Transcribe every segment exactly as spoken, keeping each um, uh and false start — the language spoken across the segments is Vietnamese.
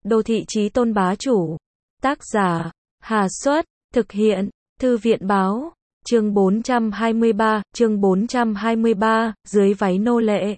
Đô thị chí tôn bá chủ. Tác giả, Hà Xuất, thực hiện, Thư viện báo, chương bốn trăm hai mươi ba, chương bốn trăm hai mươi ba, dưới váy nô lệ.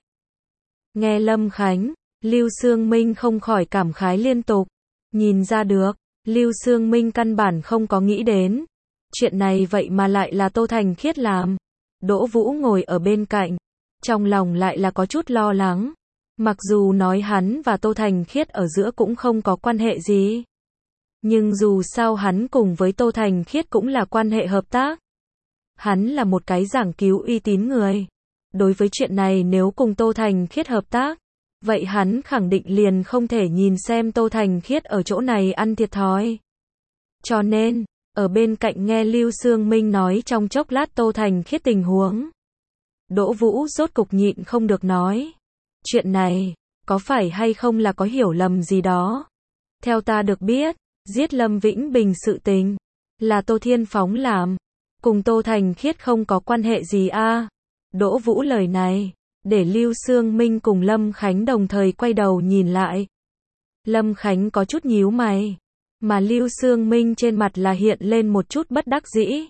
Nghe Lâm Khánh, Lưu Xương Minh không khỏi cảm khái liên tục. Nhìn ra được, Lưu Xương Minh căn bản không có nghĩ đến. Chuyện này vậy mà lại là Tô Thành Khiết làm. Đỗ Vũ ngồi ở bên cạnh, trong lòng lại là có chút lo lắng. Mặc dù nói hắn và Tô Thành Khiết ở giữa cũng không có quan hệ gì. Nhưng dù sao hắn cùng với Tô Thành Khiết cũng là quan hệ hợp tác. Hắn là một cái giảng cứu uy tín người. Đối với chuyện này nếu cùng Tô Thành Khiết hợp tác, vậy hắn khẳng định liền không thể nhìn xem Tô Thành Khiết ở chỗ này ăn thiệt thòi. Cho nên, ở bên cạnh nghe Lưu Xương Minh nói trong chốc lát Tô Thành Khiết tình huống. Đỗ Vũ rốt cục nhịn không được nói. Chuyện này, có phải hay không là có hiểu lầm gì đó? Theo ta được biết, giết Lâm Vĩnh Bình sự tình, là Tô Thiên Phóng làm. Cùng Tô Thành Khiết không có quan hệ gì a à? Đỗ Vũ lời này, để Lưu Xương Minh cùng Lâm Khánh đồng thời quay đầu nhìn lại. Lâm Khánh có chút nhíu mày, mà Lưu Xương Minh trên mặt là hiện lên một chút bất đắc dĩ.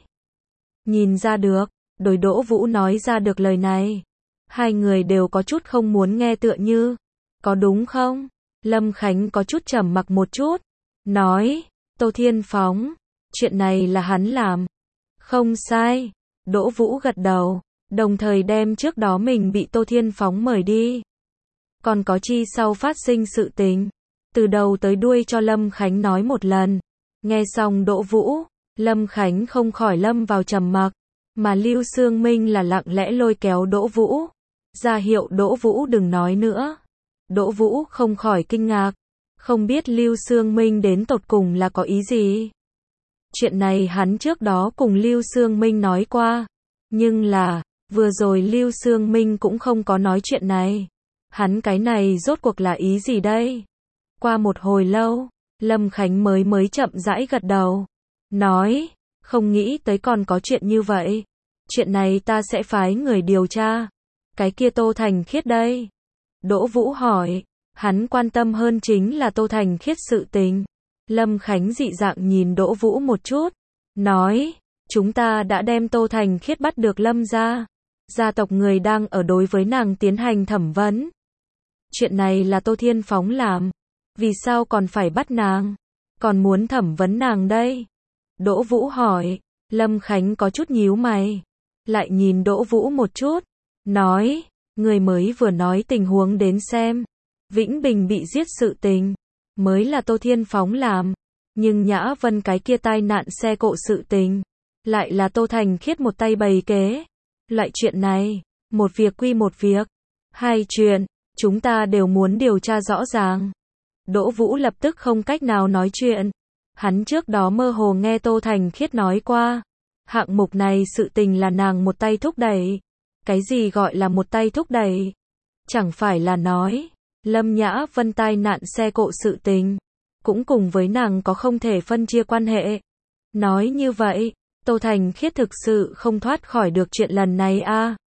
Nhìn ra được, đối Đỗ Vũ nói ra được lời này, hai người đều có chút không muốn nghe tựa như, có đúng không? Lâm Khánh có chút trầm mặc một chút, nói, Tô Thiên Phóng, chuyện này là hắn làm. Không sai, Đỗ Vũ gật đầu, đồng thời đem trước đó mình bị Tô Thiên Phóng mời đi. Còn có chi sau phát sinh sự tình, từ đầu tới đuôi cho Lâm Khánh nói một lần. Nghe xong Đỗ Vũ, Lâm Khánh không khỏi lâm vào trầm mặc, mà Lưu Xương Minh là lặng lẽ lôi kéo Đỗ Vũ, ra hiệu Đỗ Vũ đừng nói nữa. Đỗ Vũ không khỏi kinh ngạc, không biết Lưu Xương Minh đến tột cùng là có ý gì. Chuyện này hắn trước đó cùng Lưu Xương Minh nói qua, nhưng là, vừa rồi Lưu Xương Minh cũng không có nói chuyện này. Hắn cái này rốt cuộc là ý gì đây? Qua một hồi lâu, Lâm Khánh mới mới chậm rãi gật đầu, nói, không nghĩ tới còn có chuyện như vậy. Chuyện này ta sẽ phái người điều tra. Cái kia Tô Thành Khiết đây? Đỗ Vũ hỏi, hắn quan tâm hơn chính là Tô Thành Khiết sự tình. Lâm Khánh dị dạng nhìn Đỗ Vũ một chút, nói, chúng ta đã đem Tô Thành Khiết bắt được Lâm gia. Gia tộc người đang ở đối với nàng tiến hành thẩm vấn. Chuyện này là Tô Thiên Phóng làm. Vì sao còn phải bắt nàng? Còn muốn thẩm vấn nàng đây? Đỗ Vũ hỏi. Lâm Khánh có chút nhíu mày, lại nhìn Đỗ Vũ một chút, nói, người mới vừa nói tình huống đến xem. Vĩnh Bình bị giết sự tình, mới là Tô Thiên Phóng làm. Nhưng Nhã Vân cái kia tai nạn xe cộ sự tình, lại là Tô Thành Khiết một tay bày kế. Loại chuyện này, một việc quy một việc. Hai chuyện, chúng ta đều muốn điều tra rõ ràng. Đỗ Vũ lập tức không cách nào nói chuyện. Hắn trước đó mơ hồ nghe Tô Thành Khiết nói qua. Hạng mục này sự tình là nàng một tay thúc đẩy. Cái gì gọi là một tay thúc đẩy? Chẳng phải là nói, Lâm Nhã Vân tai nạn xe cộ sự tình, cũng cùng với nàng có không thể phân chia quan hệ. Nói như vậy, Tô Thành Khiết thực sự không thoát khỏi được chuyện lần này a à?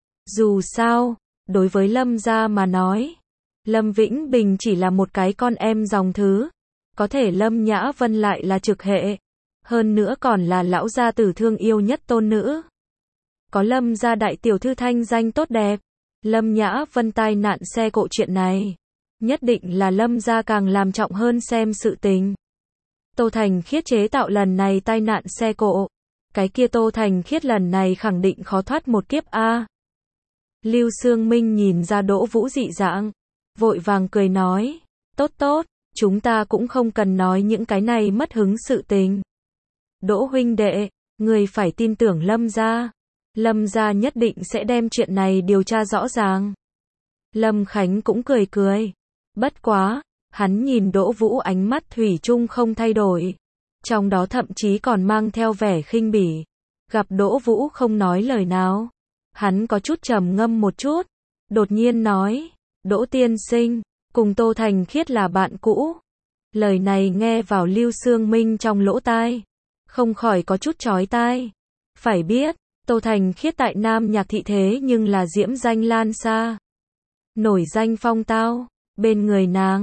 Dù sao, đối với Lâm gia mà nói, Lâm Vĩnh Bình chỉ là một cái con em dòng thứ. Có thể Lâm Nhã Vân lại là trực hệ. Hơn nữa còn là lão gia tử thương yêu nhất tôn nữ. Có Lâm gia đại tiểu thư thanh danh tốt đẹp. Lâm Nhã Vân tai nạn xe cộ chuyện này, nhất định là Lâm gia càng làm trọng hơn xem sự tình. Tô Thành Khiết chế tạo lần này tai nạn xe cộ, cái kia Tô Thành Khiết lần này khẳng định khó thoát một kiếp a. À. Lưu Xương Minh nhìn ra Đỗ Vũ dị dạng, vội vàng cười nói, tốt tốt, chúng ta cũng không cần nói những cái này mất hứng sự tình. Đỗ huynh đệ, người phải tin tưởng Lâm gia. Lâm gia nhất định sẽ đem chuyện này điều tra rõ ràng. Lâm Khánh cũng cười cười. Bất quá, hắn nhìn Đỗ Vũ ánh mắt thủy chung không thay đổi. Trong đó thậm chí còn mang theo vẻ khinh bỉ. Gặp Đỗ Vũ không nói lời nào, hắn có chút trầm ngâm một chút, đột nhiên nói, Đỗ tiên sinh, cùng Tô Thành Khiết là bạn cũ. Lời này nghe vào Lưu Xương Minh trong lỗ tai, không khỏi có chút chói tai. Phải biết, Tô Thành Khiết tại Nam Nhạc thị thế nhưng là diễm danh lan xa, nổi danh phong tao, bên người nàng,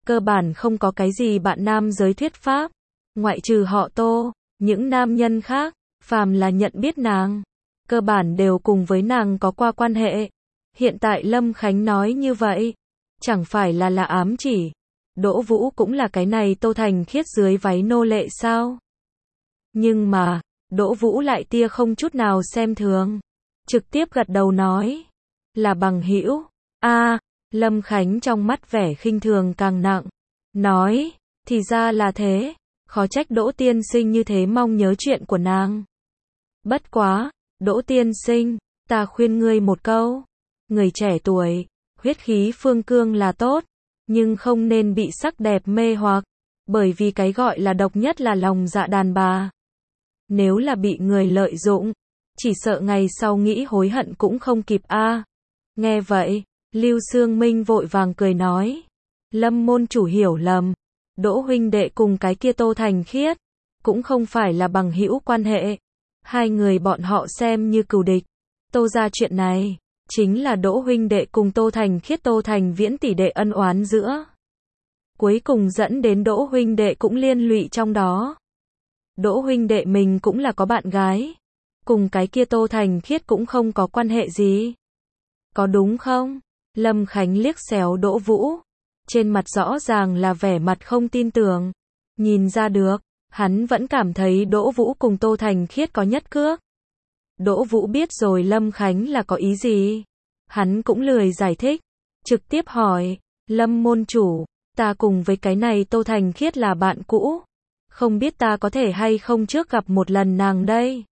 cơ bản không có cái gì bạn nam giới thuyết pháp. Ngoại trừ họ Tô, những nam nhân khác, phàm là nhận biết nàng, cơ bản đều cùng với nàng có qua quan hệ. Hiện tại Lâm Khánh nói như vậy, chẳng phải là là ám chỉ Đỗ Vũ cũng là cái này Tô Thành Khiết dưới váy nô lệ sao? Nhưng mà, Đỗ Vũ lại tia không chút nào xem thường, trực tiếp gật đầu nói, là bằng hữu. A, Lâm Khánh trong mắt vẻ khinh thường càng nặng, nói, thì ra là thế, khó trách Đỗ tiên sinh như thế mong nhớ chuyện của nàng. Bất quá, Đỗ tiên sinh, ta khuyên ngươi một câu, người trẻ tuổi, huyết khí phương cương là tốt, nhưng không nên bị sắc đẹp mê hoặc, bởi vì cái gọi là độc nhất là lòng dạ đàn bà. Nếu là bị người lợi dụng, chỉ sợ ngày sau nghĩ hối hận cũng không kịp a. Nghe vậy, Lưu Xương Minh vội vàng cười nói, Lâm môn chủ hiểu lầm, Đỗ huynh đệ cùng cái kia Tô Thành Khiết, cũng không phải là bằng hữu quan hệ, hai người bọn họ xem như cừu địch. Tô ra chuyện này, chính là Đỗ huynh đệ cùng Tô Thành Khiết Tô Thành Viễn tỷ đệ ân oán giữa. Cuối cùng dẫn đến Đỗ huynh đệ cũng liên lụy trong đó. Đỗ huynh đệ mình cũng là có bạn gái, cùng cái kia Tô Thành Khiết cũng không có quan hệ gì. Có đúng không? Lâm Khánh liếc xéo Đỗ Vũ, trên mặt rõ ràng là vẻ mặt không tin tưởng. Nhìn ra được, hắn vẫn cảm thấy Đỗ Vũ cùng Tô Thành Khiết có nhất cước. Đỗ Vũ biết rồi Lâm Khánh là có ý gì. Hắn cũng lười giải thích, trực tiếp hỏi, Lâm môn chủ, ta cùng với cái này Tô Thành Khiết là bạn cũ, không biết ta có thể hay không trước gặp một lần nàng đây.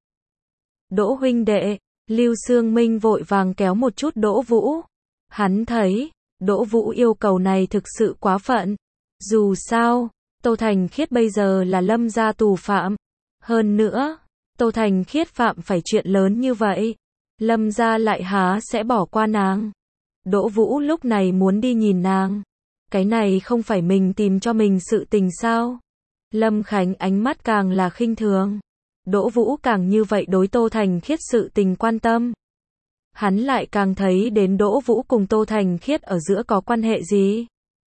Đỗ huynh đệ, Lưu Xương Minh vội vàng kéo một chút Đỗ Vũ. Hắn thấy, Đỗ Vũ yêu cầu này thực sự quá phận. Dù sao, Tô Thành Khiết bây giờ là Lâm gia tù phạm. Hơn nữa, Tô Thành Khiết phạm phải chuyện lớn như vậy, Lâm gia lại há sẽ bỏ qua nàng. Đỗ Vũ lúc này muốn đi nhìn nàng. Cái này không phải mình tìm cho mình sự tình sao? Lâm Khánh ánh mắt càng là khinh thường. Đỗ Vũ càng như vậy đối Tô Thành Khiết sự tình quan tâm. Hắn lại càng thấy đến Đỗ Vũ cùng Tô Thành Khiết ở giữa có quan hệ gì.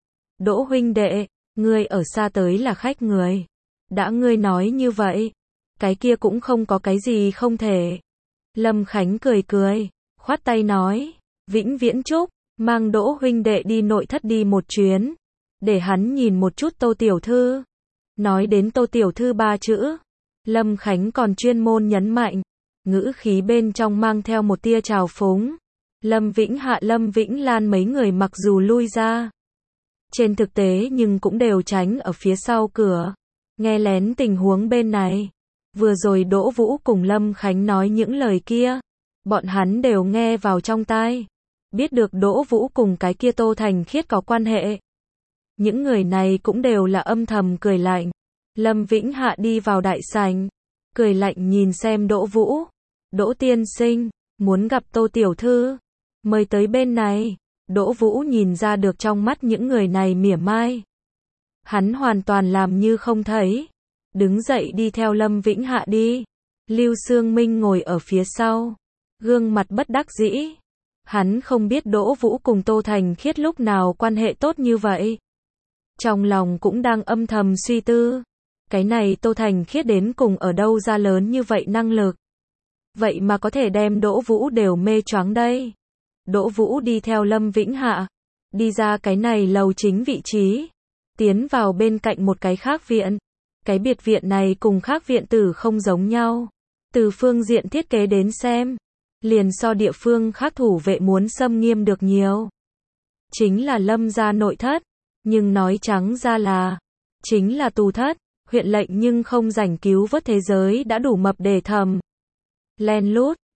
Đỗ huynh đệ, ngươi ở xa tới là khách người. Đã ngươi nói như vậy, cái kia cũng không có cái gì không thể. Lâm Khánh cười cười, khoát tay nói, vĩnh viễn chúc, mang Đỗ huynh đệ đi nội thất đi một chuyến, để hắn nhìn một chút Tô tiểu thư. Nói đến Tô tiểu thư ba chữ, Lâm Khánh còn chuyên môn nhấn mạnh, ngữ khí bên trong mang theo một tia trào phúng. Lâm Vĩnh Hạ Lâm Vĩnh Lan mấy người mặc dù lui ra, trên thực tế nhưng cũng đều tránh ở phía sau cửa, nghe lén tình huống bên này. Vừa rồi Đỗ Vũ cùng Lâm Khánh nói những lời kia, bọn hắn đều nghe vào trong tai, biết được Đỗ Vũ cùng cái kia Tô Thành Khiết có quan hệ. Những người này cũng đều là âm thầm cười lạnh. Lâm Vĩnh Hạ đi vào đại sảnh, cười lạnh nhìn xem Đỗ Vũ. Đỗ tiên sinh, muốn gặp Tô tiểu thư, mời tới bên này. Đỗ Vũ nhìn ra được trong mắt những người này mỉa mai. Hắn hoàn toàn làm như không thấy, đứng dậy đi theo Lâm Vĩnh Hạ đi. Lưu Xương Minh ngồi ở phía sau, gương mặt bất đắc dĩ. Hắn không biết Đỗ Vũ cùng Tô Thành Khiết lúc nào quan hệ tốt như vậy. Trong lòng cũng đang âm thầm suy tư, cái này Tô Thành Khiết đến cùng ở đâu ra lớn như vậy năng lực. Vậy mà có thể đem Đỗ Vũ đều mê choáng đây. Đỗ Vũ đi theo Lâm Vĩnh Hạ, đi ra cái này lầu chính vị trí, tiến vào bên cạnh một cái khác viện. Cái biệt viện này cùng khác viện tử không giống nhau. Từ phương diện thiết kế đến xem, liền so địa phương khác thủ vệ muốn xâm nghiêm được nhiều. Chính là Lâm gia nội thất, nhưng nói trắng ra là, chính là tù thất. Huyện lệnh nhưng không rảnh cứu vớt thế giới đã đủ mập để thầm. Len lút,